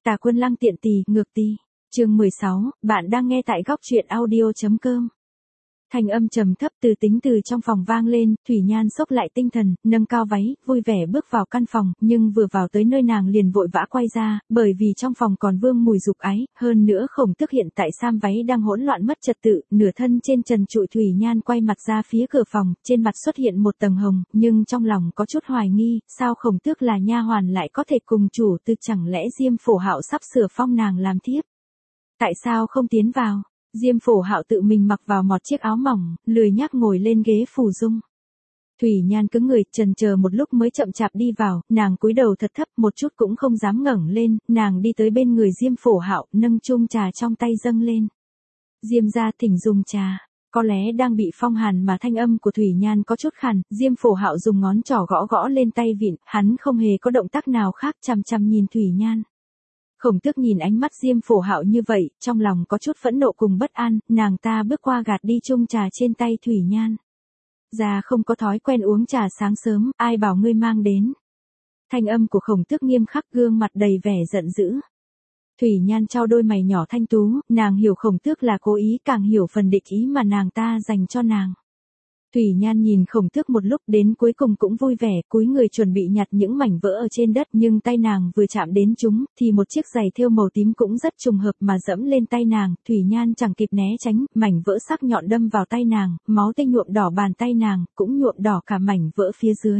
Tà Quân Lăng tiện tỳ, ngược tỳ. Chương 16, bạn đang nghe tại góc truyện audio.com. Thanh âm trầm thấp từ tính từ trong phòng vang lên, Thủy Nhan xốc lại tinh thần, nâng cao váy, vui vẻ bước vào căn phòng, nhưng vừa vào tới nơi nàng liền vội vã quay ra, bởi vì trong phòng còn vương mùi dục ái, hơn nữa Khổng Tước hiện tại sam váy đang hỗn loạn mất trật tự, nửa thân trên trần trụi. Thủy Nhan quay mặt ra phía cửa phòng, trên mặt xuất hiện một tầng hồng, nhưng trong lòng có chút hoài nghi, sao Khổng Tước là nha hoàn lại có thể cùng chủ từ, chẳng lẽ Diêm Phổ Hạo sắp sửa phong nàng làm thiếp? Tại sao không tiến vào? Diêm Phổ Hạo tự mình mặc vào một chiếc áo mỏng, lười nhác ngồi lên ghế phủ dung. Thủy Nhan cứng người, chần chờ một lúc mới chậm chạp đi vào, nàng cúi đầu thật thấp, một chút cũng không dám ngẩng lên, nàng đi tới bên người Diêm Phổ Hạo, nâng chung trà trong tay dâng lên. Diêm gia thỉnh dùng trà. Có lẽ đang bị phong hàn mà thanh âm của Thủy Nhan có chút khàn, Diêm Phổ Hạo dùng ngón trỏ gõ gõ lên tay vịn, hắn không hề có động tác nào khác, chằm chằm nhìn Thủy Nhan. Khổng Tước nhìn ánh mắt Diêm Phổ Hạo như vậy, trong lòng có chút phẫn nộ cùng bất an, nàng ta bước qua gạt đi chung trà trên tay Thủy Nhan. Già không có thói quen uống trà sáng sớm, ai bảo ngươi mang đến. Thanh âm của Khổng Tước nghiêm khắc, gương mặt đầy vẻ giận dữ. Thủy Nhan trao đôi mày nhỏ thanh tú, nàng hiểu Khổng Tước là cố ý, càng hiểu phần địch ý mà nàng ta dành cho nàng. Thủy Nhan nhìn Khổng Tước một lúc, đến cuối cùng cũng vui vẻ, cúi người chuẩn bị nhặt những mảnh vỡ ở trên đất, nhưng tay nàng vừa chạm đến chúng, thì một chiếc giày thêu màu tím cũng rất trùng hợp mà dẫm lên tay nàng. Thủy Nhan chẳng kịp né tránh, mảnh vỡ sắc nhọn đâm vào tay nàng, máu tươi nhuộm đỏ bàn tay nàng, cũng nhuộm đỏ cả mảnh vỡ phía dưới.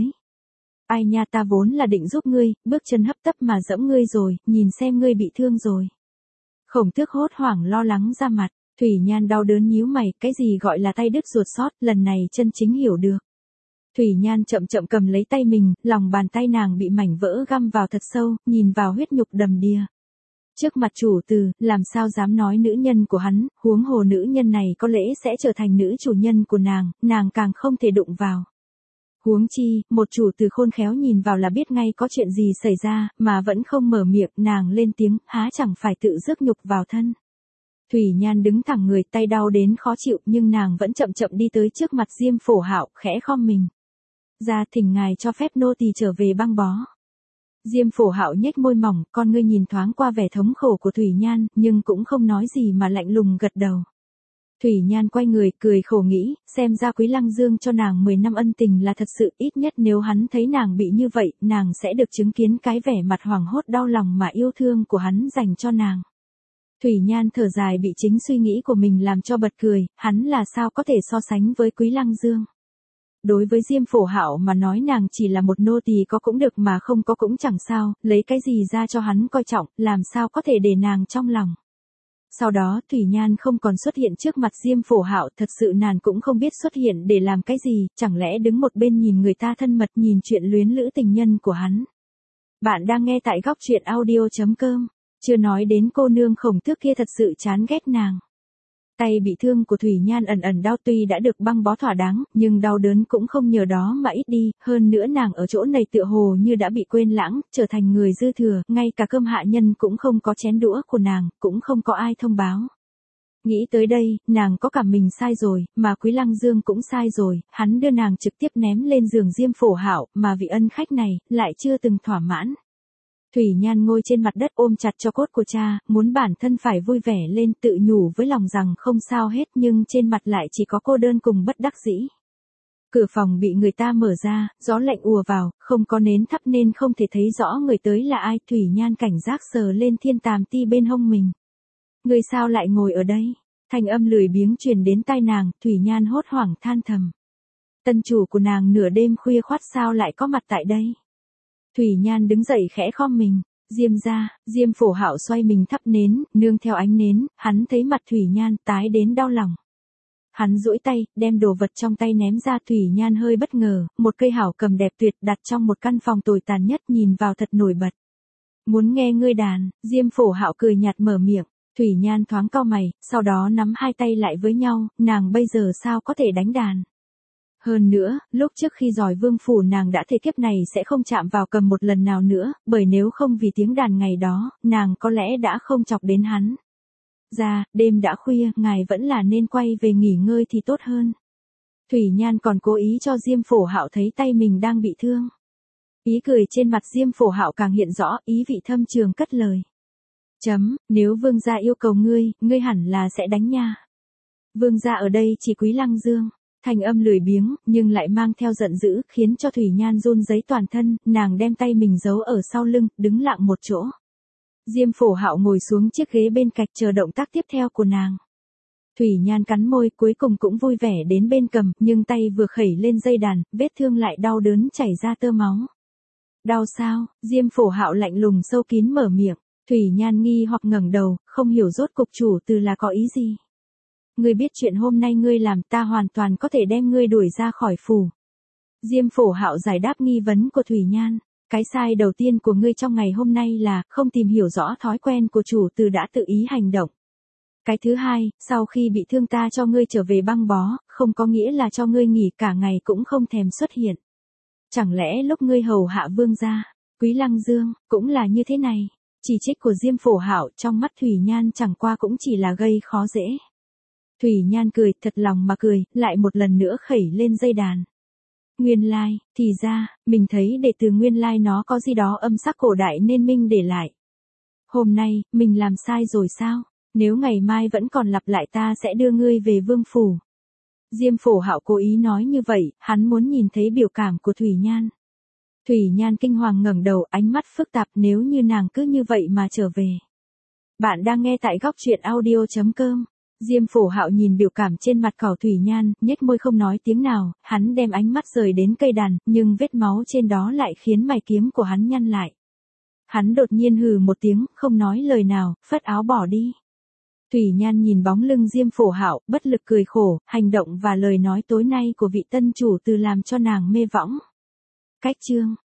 Ai nha, ta vốn là định giúp ngươi, bước chân hấp tấp mà dẫm ngươi rồi, nhìn xem ngươi bị thương rồi. Khổng Tước hốt hoảng lo lắng ra mặt. Thủy Nhan đau đớn nhíu mày, cái gì gọi là tay đứt ruột sót, lần này chân chính hiểu được. Thủy Nhan chậm chậm cầm lấy tay mình, lòng bàn tay nàng bị mảnh vỡ găm vào thật sâu, nhìn vào huyết nhục đầm đìa. Trước mặt chủ từ, làm sao dám nói nữ nhân của hắn, huống hồ nữ nhân này có lẽ sẽ trở thành nữ chủ nhân của nàng càng không thể đụng vào. Huống chi, một chủ từ khôn khéo nhìn vào là biết ngay có chuyện gì xảy ra, mà vẫn không mở miệng, nàng lên tiếng, há chẳng phải tự rước nhục vào thân. Thủy Nhan đứng thẳng người, tay đau đến khó chịu, nhưng nàng vẫn chậm chậm đi tới trước mặt Diêm Phổ Hạo, khẽ khom mình. Ra thỉnh ngài cho phép nô tỳ trở về băng bó. Diêm Phổ Hạo nhếch môi mỏng, con ngươi nhìn thoáng qua vẻ thống khổ của Thủy Nhan, nhưng cũng không nói gì mà lạnh lùng gật đầu. Thủy Nhan quay người, cười khổ nghĩ, xem ra Quý Lăng Dương cho nàng 10 năm ân tình là thật sự, ít nhất nếu hắn thấy nàng bị như vậy, nàng sẽ được chứng kiến cái vẻ mặt hoảng hốt đau lòng mà yêu thương của hắn dành cho nàng. Thủy Nhan thở dài bị chính suy nghĩ của mình làm cho bật cười, hắn là sao có thể so sánh với Quý Lăng Dương. Đối với Diêm Phổ Hạo mà nói nàng chỉ là một nô tỳ, có cũng được mà không có cũng chẳng sao, lấy cái gì ra cho hắn coi trọng, làm sao có thể để nàng trong lòng. Sau đó Thủy Nhan không còn xuất hiện trước mặt Diêm Phổ Hạo, thật sự nàng cũng không biết xuất hiện để làm cái gì, chẳng lẽ đứng một bên nhìn người ta thân mật, nhìn chuyện luyến lữ tình nhân của hắn. Bạn đang nghe tại góc truyện audio.com. Chưa nói đến cô nương Khổng Tước kia thật sự chán ghét nàng. Tay bị thương của Thủy Nhan ẩn ẩn đau, tuy đã được băng bó thỏa đáng, nhưng đau đớn cũng không nhờ đó mà ít đi, hơn nữa nàng ở chỗ này tựa hồ như đã bị quên lãng, trở thành người dư thừa, ngay cả cơm hạ nhân cũng không có, chén đũa của nàng, cũng không có ai thông báo. Nghĩ tới đây, nàng có cảm mình sai rồi, mà Quý Lăng Dương cũng sai rồi, hắn đưa nàng trực tiếp ném lên giường Diêm Phổ Hạo, mà vị ân khách này, lại chưa từng thỏa mãn. Thủy Nhan ngồi trên mặt đất ôm chặt cho cốt của cha, muốn bản thân phải vui vẻ lên, tự nhủ với lòng rằng không sao hết, nhưng trên mặt lại chỉ có cô đơn cùng bất đắc dĩ. Cửa phòng bị người ta mở ra, gió lạnh ùa vào, không có nến thắp nên không thể thấy rõ người tới là ai. Thủy Nhan cảnh giác sờ lên thiên tàm ti bên hông mình. Người sao lại ngồi ở đây? Thanh âm lười biếng truyền đến tai nàng, Thủy Nhan hốt hoảng than thầm. Tân chủ của nàng nửa đêm khuya khoắt sao lại có mặt tại đây? Thủy Nhan đứng dậy khẽ khom mình, Diêm gia. Diêm Phổ Hạo xoay mình thắp nến, nương theo ánh nến, hắn thấy mặt Thủy Nhan tái đến đau lòng. Hắn duỗi tay, đem đồ vật trong tay ném ra. Thủy Nhan hơi bất ngờ, một cây hảo cầm đẹp tuyệt đặt trong một căn phòng tồi tàn nhất, nhìn vào thật nổi bật. Muốn nghe ngươi đàn? Diêm Phổ Hạo cười nhạt mở miệng. Thủy Nhan thoáng cau mày, sau đó nắm hai tay lại với nhau, nàng bây giờ sao có thể đánh đàn? Hơn nữa, lúc trước khi giỏi vương phủ nàng đã thề kiếp này sẽ không chạm vào cầm một lần nào nữa, bởi nếu không vì tiếng đàn ngày đó, nàng có lẽ đã không chọc đến hắn. Ra, đêm đã khuya, ngài vẫn là nên quay về nghỉ ngơi thì tốt hơn. Thủy Nhan còn cố ý cho Diêm Phổ Hạo thấy tay mình đang bị thương. Ý cười trên mặt Diêm Phổ Hạo càng hiện rõ, ý vị thâm trường cất lời. Nếu vương gia yêu cầu ngươi hẳn là sẽ đánh nha. Vương gia ở đây chỉ Quý Lăng Dương. Thanh âm lười biếng, nhưng lại mang theo giận dữ, khiến cho Thủy Nhan run rẩy toàn thân, nàng đem tay mình giấu ở sau lưng, đứng lặng một chỗ. Diêm Phổ Hạo ngồi xuống chiếc ghế bên cạnh chờ động tác tiếp theo của nàng. Thủy Nhan cắn môi, cuối cùng cũng vui vẻ đến bên cầm, nhưng tay vừa khẩy lên dây đàn, vết thương lại đau đớn chảy ra tơ máu. Đau sao? Diêm Phổ Hạo lạnh lùng sâu kín mở miệng. Thủy Nhan nghi hoặc ngẩng đầu, không hiểu rốt cục chủ từ là có ý gì. Ngươi biết chuyện hôm nay ngươi làm, ta hoàn toàn có thể đem ngươi đuổi ra khỏi phủ. Diêm Phổ Hạo giải đáp nghi vấn của Thủy Nhan. Cái sai đầu tiên của ngươi trong ngày hôm nay là không tìm hiểu rõ thói quen của chủ từ đã tự ý hành động. Cái thứ hai, sau khi bị thương ta cho ngươi trở về băng bó, không có nghĩa là cho ngươi nghỉ cả ngày cũng không thèm xuất hiện. Chẳng lẽ lúc ngươi hầu hạ vương gia, Quý Lăng Dương, cũng là như thế này? Chỉ trích của Diêm Phổ Hạo trong mắt Thủy Nhan chẳng qua cũng chỉ là gây khó dễ. Thủy Nhan cười, thật lòng mà cười, lại một lần nữa khẩy lên dây đàn. Nguyên lai, thì ra, mình thấy đệ từ nguyên lai nó có gì đó âm sắc cổ đại nên mình để lại. Hôm nay, mình làm sai rồi sao? Nếu ngày mai vẫn còn lặp lại ta sẽ đưa ngươi về vương phủ. Diêm Phổ Hạo cố ý nói như vậy, hắn muốn nhìn thấy biểu cảm của Thủy Nhan. Thủy Nhan kinh hoàng ngẩng đầu, ánh mắt phức tạp, nếu như nàng cứ như vậy mà trở về. Bạn đang nghe tại góc truyện audio.com. Diêm Phổ Hạo nhìn biểu cảm trên mặt cỏ Thủy Nhan, nhếch môi không nói tiếng nào, hắn đem ánh mắt rời đến cây đàn, nhưng vết máu trên đó lại khiến mày kiếm của hắn nhăn lại. Hắn đột nhiên hừ một tiếng, không nói lời nào, phất áo bỏ đi. Thủy Nhan nhìn bóng lưng Diêm Phổ Hạo, bất lực cười khổ, hành động và lời nói tối nay của vị tân chủ từ làm cho nàng mê võng. Cách chương